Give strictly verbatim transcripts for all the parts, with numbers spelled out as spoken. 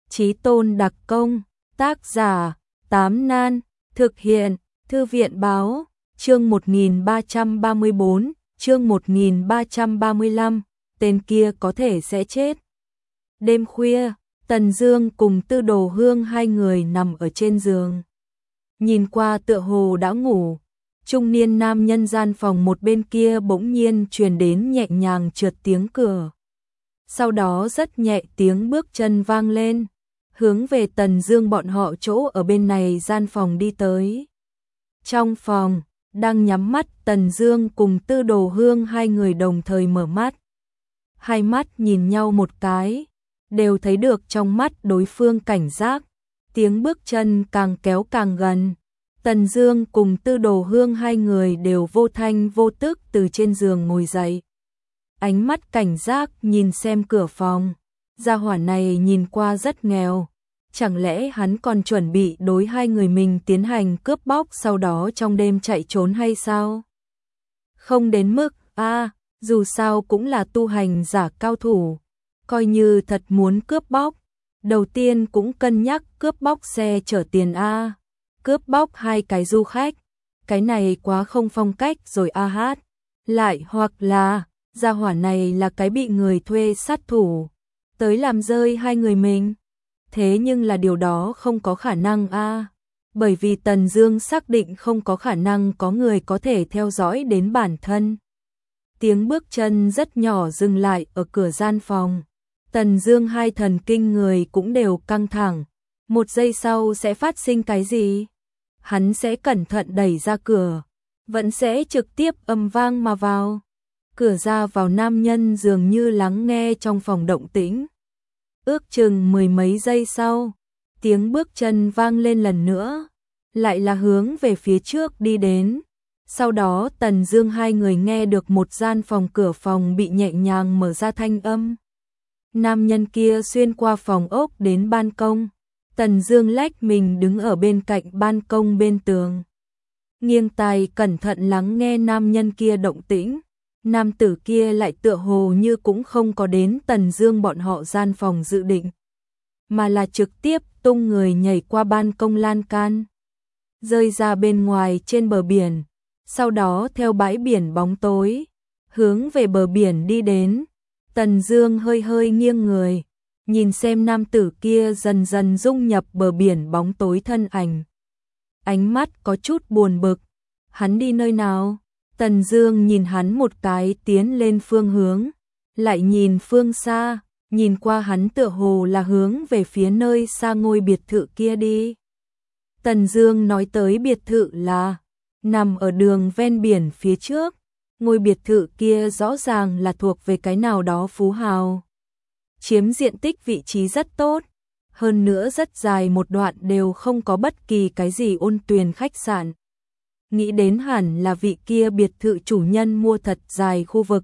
Chí tôn đặc công, tác giả, Tám Nan, thực hiện, Thư viện báo, chương một nghìn ba trăm ba mươi bốn, chương một nghìn ba trăm ba mươi lăm, tên kia có thể sẽ chết. Đêm khuya, Tần Dương cùng Tư Đồ Hương hai người nằm ở trên giường. Nhìn qua tựa hồ đã ngủ, trung niên nam nhân gian phòng một bên kia bỗng nhiên truyền đến nhẹ nhàng trượt tiếng cửa. Sau đó rất nhẹ tiếng bước chân vang lên, hướng về Tần Dương bọn họ chỗ ở bên này gian phòng đi tới. Trong phòng, đang nhắm mắt Tần Dương cùng Tư Đồ Hương hai người đồng thời mở mắt. Hai mắt nhìn nhau một cái, đều thấy được trong mắt đối phương cảnh giác. Tiếng bước chân càng kéo càng gần. Tần Dương cùng Tư Đồ Hương hai người đều vô thanh vô tức từ trên giường ngồi dậy. Ánh mắt cảnh giác nhìn xem cửa phòng. Gia hỏa này nhìn qua rất nghèo. Chẳng lẽ hắn còn chuẩn bị đối hai người mình tiến hành cướp bóc sau đó trong đêm chạy trốn hay sao? Không đến mức, a, à, dù sao cũng là tu hành giả cao thủ. Coi như thật muốn cướp bóc, đầu tiên cũng cân nhắc cướp bóc xe chở tiền a. Cướp bóc hai cái du khách, cái này quá không phong cách rồi a hát. Lại hoặc là, gia hỏa này là cái bị người thuê sát thủ, tới làm rơi hai người mình. Thế nhưng là điều đó không có khả năng a, bởi vì Tần Dương xác định không có khả năng có người có thể theo dõi đến bản thân. Tiếng bước chân rất nhỏ dừng lại ở cửa gian phòng. Tần Dương hai thần kinh người cũng đều căng thẳng. Một giây sau sẽ phát sinh cái gì? Hắn sẽ cẩn thận đẩy ra cửa, vẫn sẽ trực tiếp ầm vang mà vào. Cửa ra vào nam nhân dường như lắng nghe trong phòng động tĩnh. Ước chừng mười mấy giây sau, tiếng bước chân vang lên lần nữa, lại là hướng về phía trước đi đến. Sau đó Tần Dương hai người nghe được một gian phòng cửa phòng bị nhẹ nhàng mở ra thanh âm. Nam nhân kia xuyên qua phòng ốc đến ban công. Tần Dương lách mình đứng ở bên cạnh ban công bên tường, nghiêng tai cẩn thận lắng nghe nam nhân kia động tĩnh. Nam tử kia lại tựa hồ như cũng không có đến Tần Dương bọn họ gian phòng dự định, mà là trực tiếp tung người nhảy qua ban công lan can, rơi ra bên ngoài trên bờ biển, sau đó theo bãi biển bóng tối, hướng về bờ biển đi đến. Tần Dương hơi hơi nghiêng người, nhìn xem nam tử kia dần dần dung nhập bờ biển bóng tối thân ảnh. Ánh mắt có chút buồn bực, hắn đi nơi nào? Tần Dương nhìn hắn một cái tiến lên phương hướng, lại nhìn phương xa, nhìn qua hắn tựa hồ là hướng về phía nơi xa ngôi biệt thự kia đi. Tần Dương nói tới biệt thự là nằm ở đường ven biển phía trước, ngôi biệt thự kia rõ ràng là thuộc về cái nào đó phú hào. Chiếm diện tích vị trí rất tốt, hơn nữa rất dài một đoạn đều không có bất kỳ cái gì ôn tuyền khách sạn. Nghĩ đến hẳn là vị kia biệt thự chủ nhân mua thật dài khu vực.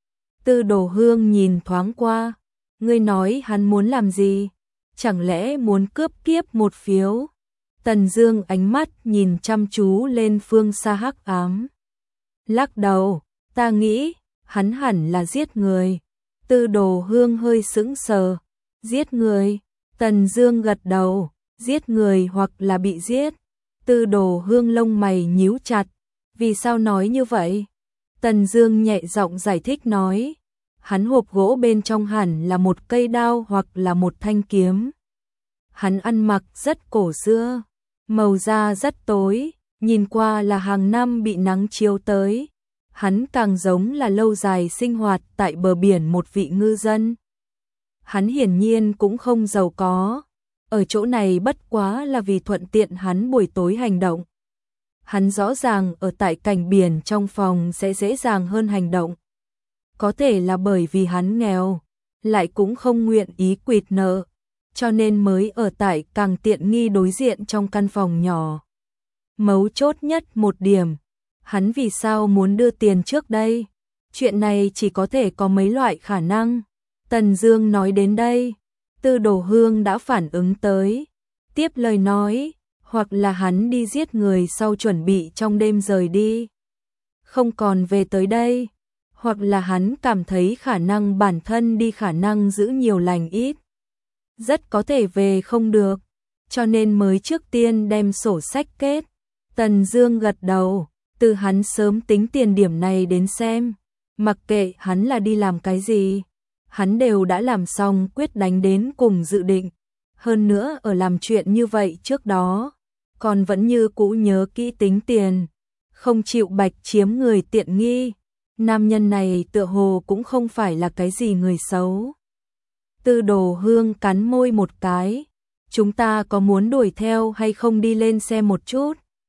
Tư Đồ Hương nhìn thoáng qua, ngươi nói hắn muốn làm gì? Chẳng lẽ muốn cướp kiếp một phiếu? Tần Dương ánh mắt nhìn chăm chú lên phương xa hắc ám. Lắc đầu, ta nghĩ, hắn hẳn là giết người. Tư Đồ Hương hơi sững sờ, giết người? Tần Dương gật đầu, giết người hoặc là bị giết. Tư Đồ Hương lông mày nhíu chặt, vì sao nói như vậy? Tần Dương nhẹ giọng giải thích nói, hắn hộp gỗ bên trong hẳn là một cây đao hoặc là một thanh kiếm. Hắn ăn mặc rất cổ xưa, màu da rất tối, nhìn qua là hàng năm bị nắng chiếu tới. Hắn càng giống là lâu dài sinh hoạt tại bờ biển một vị ngư dân. Hắn hiển nhiên cũng không giàu có, ở chỗ này bất quá là vì thuận tiện hắn buổi tối hành động. Hắn rõ ràng ở tại cảnh biển trong phòng sẽ dễ dàng hơn hành động. Có thể là bởi vì hắn nghèo, lại cũng không nguyện ý quỵt nợ, cho nên mới ở tại càng tiện nghi đối diện trong căn phòng nhỏ. Mấu chốt nhất một điểm, hắn vì sao muốn đưa tiền trước đây? Chuyện này chỉ có thể có mấy loại khả năng. Tần Dương nói đến đây, Tư Đồ Hương đã phản ứng tới, tiếp lời nói, hoặc là hắn đi giết người sau chuẩn bị trong đêm rời đi, không còn về tới đây, hoặc là hắn cảm thấy khả năng bản thân đi khả năng giữ nhiều lành ít. rất có thể về không được, cho nên mới trước tiên đem sổ sách kết. Tần Dương gật đầu, từ hắn sớm tính tiền điểm này đến xem, mặc kệ hắn là đi làm cái gì, hắn đều đã làm xong quyết đánh đến cùng dự định. Hơn nữa ở làm chuyện như vậy trước đó, còn vẫn như cũ nhớ kỹ tính tiền, không chịu bạch chiếm người tiện nghi. Nam nhân này tựa hồ cũng không phải là cái gì người xấu. Tư Đồ Hương cắn môi một cái, chúng ta có muốn đuổi theo hay không đi lên xe một chút?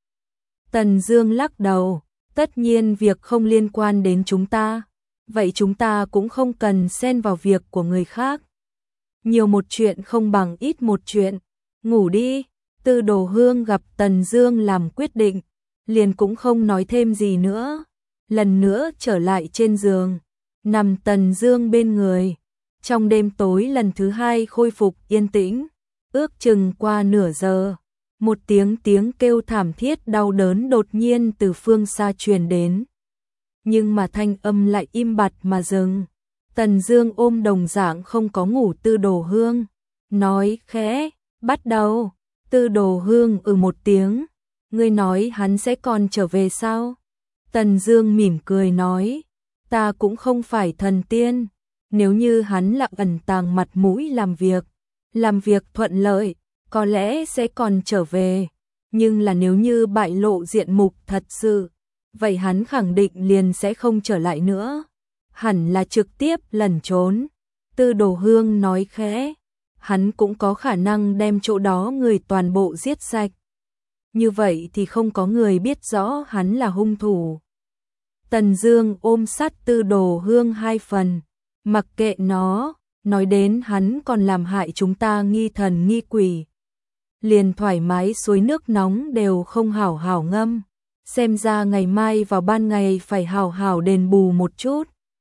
Tần Dương lắc đầu, tất nhiên việc không liên quan đến chúng ta, vậy chúng ta cũng không cần xen vào việc của người khác. Nhiều một chuyện không bằng ít một chuyện, ngủ đi. Tư Đồ Hương gặp Tần Dương làm quyết định, liền cũng không nói thêm gì nữa, lần nữa trở lại trên giường, nằm Tần Dương bên người. Trong đêm tối lần thứ hai khôi phục yên tĩnh, ước chừng qua nửa giờ, một tiếng tiếng kêu thảm thiết đau đớn đột nhiên từ phương xa truyền đến. Nhưng mà thanh âm lại im bặt mà dừng. Tần Dương ôm đồng dạng không có ngủ Tư Đồ Hương, nói khẽ, bắt đầu. Tư Đồ Hương ừ một tiếng, ngươi nói hắn sẽ còn trở về sao? Tần Dương mỉm cười nói, ta cũng không phải thần tiên, nếu như hắn là ẩn tàng mặt mũi làm việc, làm việc thuận lợi, có lẽ sẽ còn trở về, nhưng là nếu như bại lộ diện mục thật sự, vậy hắn khẳng định liền sẽ không trở lại nữa, hẳn là trực tiếp lẩn trốn. Tư Đồ Hương nói khẽ, hắn cũng có khả năng đem chỗ đó người toàn bộ giết sạch. Như vậy thì không có người biết rõ hắn là hung thủ. Tần Dương ôm sát Tư Đồ Hương hai phần, mặc kệ nó, nói đến hắn còn làm hại chúng ta nghi thần nghi quỷ. Liền thoải mái suối nước nóng đều không hảo hảo ngâm, xem ra ngày mai vào ban ngày phải hảo hảo đền bù một chút.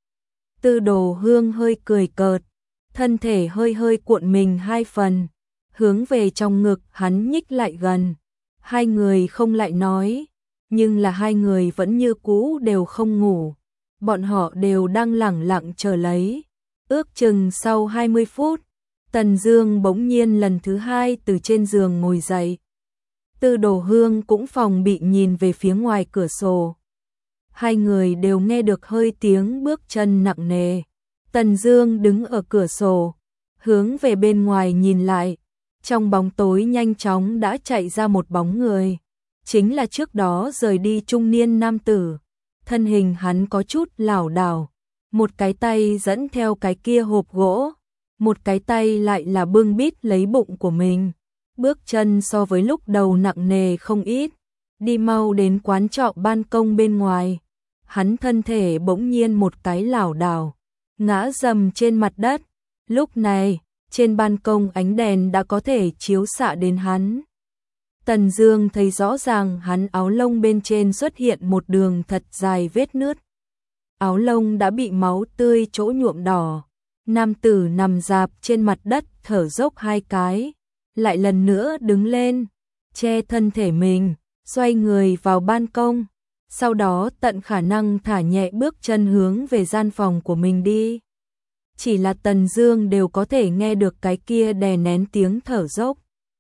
Tư Đồ Hương hơi cười cợt, thân thể hơi hơi cuộn mình hai phần, hướng về trong ngực hắn nhích lại gần. Hai người không lại nói, nhưng là hai người vẫn như cũ đều không ngủ. Bọn họ đều đang lẳng lặng chờ lấy. Ước chừng sau hai mươi phút, Tần Dương bỗng nhiên lần thứ hai từ trên giường ngồi dậy. Tư Đồ Hương cũng phòng bị nhìn về phía ngoài cửa sổ. Hai người đều nghe được hơi tiếng bước chân nặng nề. Tần Dương đứng ở cửa sổ, hướng về bên ngoài nhìn lại. Trong bóng tối nhanh chóng đã chạy ra một bóng người, chính là trước đó rời đi trung niên nam tử. Thân hình hắn có chút lảo đảo, một cái tay dẫn theo cái kia hộp gỗ, một cái tay lại là bưng bít lấy bụng của mình. Bước chân so với lúc đầu nặng nề không ít, đi mau đến quán trọ ban công bên ngoài. Hắn thân thể bỗng nhiên một cái lảo đảo, ngã rầm trên mặt đất. Lúc này, trên ban công ánh đèn đã có thể chiếu xạ đến hắn. Tần Dương thấy rõ ràng hắn áo lông bên trên xuất hiện một đường thật dài vết nứt. Áo lông đã bị máu tươi chỗ nhuộm đỏ. Nam tử nằm rạp trên mặt đất thở dốc hai cái, lại lần nữa đứng lên, che thân thể mình, xoay người vào ban công, sau đó tận khả năng thả nhẹ bước chân hướng về gian phòng của mình đi. Chỉ là Tần Dương đều có thể nghe được cái kia đè nén tiếng thở dốc.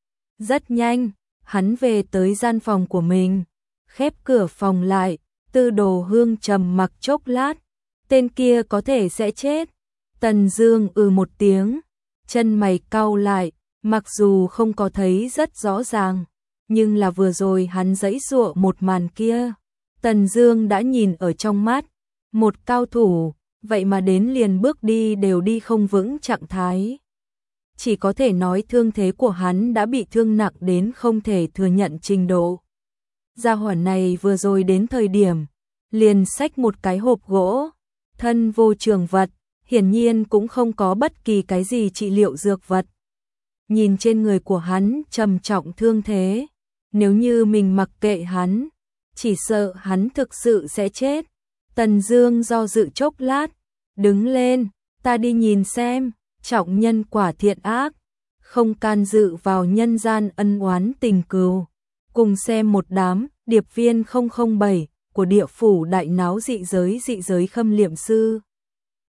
Rất nhanh, hắn về tới gian phòng của mình, khép cửa phòng lại. Tư Đồ Hương trầm mặc chốc lát, tên kia có thể sẽ chết. Tần Dương ừ một tiếng, chân mày cau lại, mặc dù không có thấy rất rõ ràng, nhưng là vừa rồi hắn giãy giụa một màn kia, Tần Dương đã nhìn ở trong mắt. Một cao thủ, vậy mà đến liền bước đi đều đi không vững trạng thái. Chỉ có thể nói thương thế của hắn đã bị thương nặng đến không thể thừa nhận trình độ. Gia hỏa này vừa rồi đến thời điểm, liền xách một cái hộp gỗ, thân vô trường vật, hiển nhiên cũng không có bất kỳ cái gì trị liệu dược vật. Nhìn trên người của hắn trầm trọng thương thế, nếu như mình mặc kệ hắn, chỉ sợ hắn thực sự sẽ chết. Tần Dương do dự chốc lát, đứng lên, ta đi nhìn xem, trọng nhân quả thiện ác, không can dự vào nhân gian ân oán tình cừu, cùng xem một đám điệp viên không không bảy của địa phủ đại náo dị giới dị giới khâm liệm sư.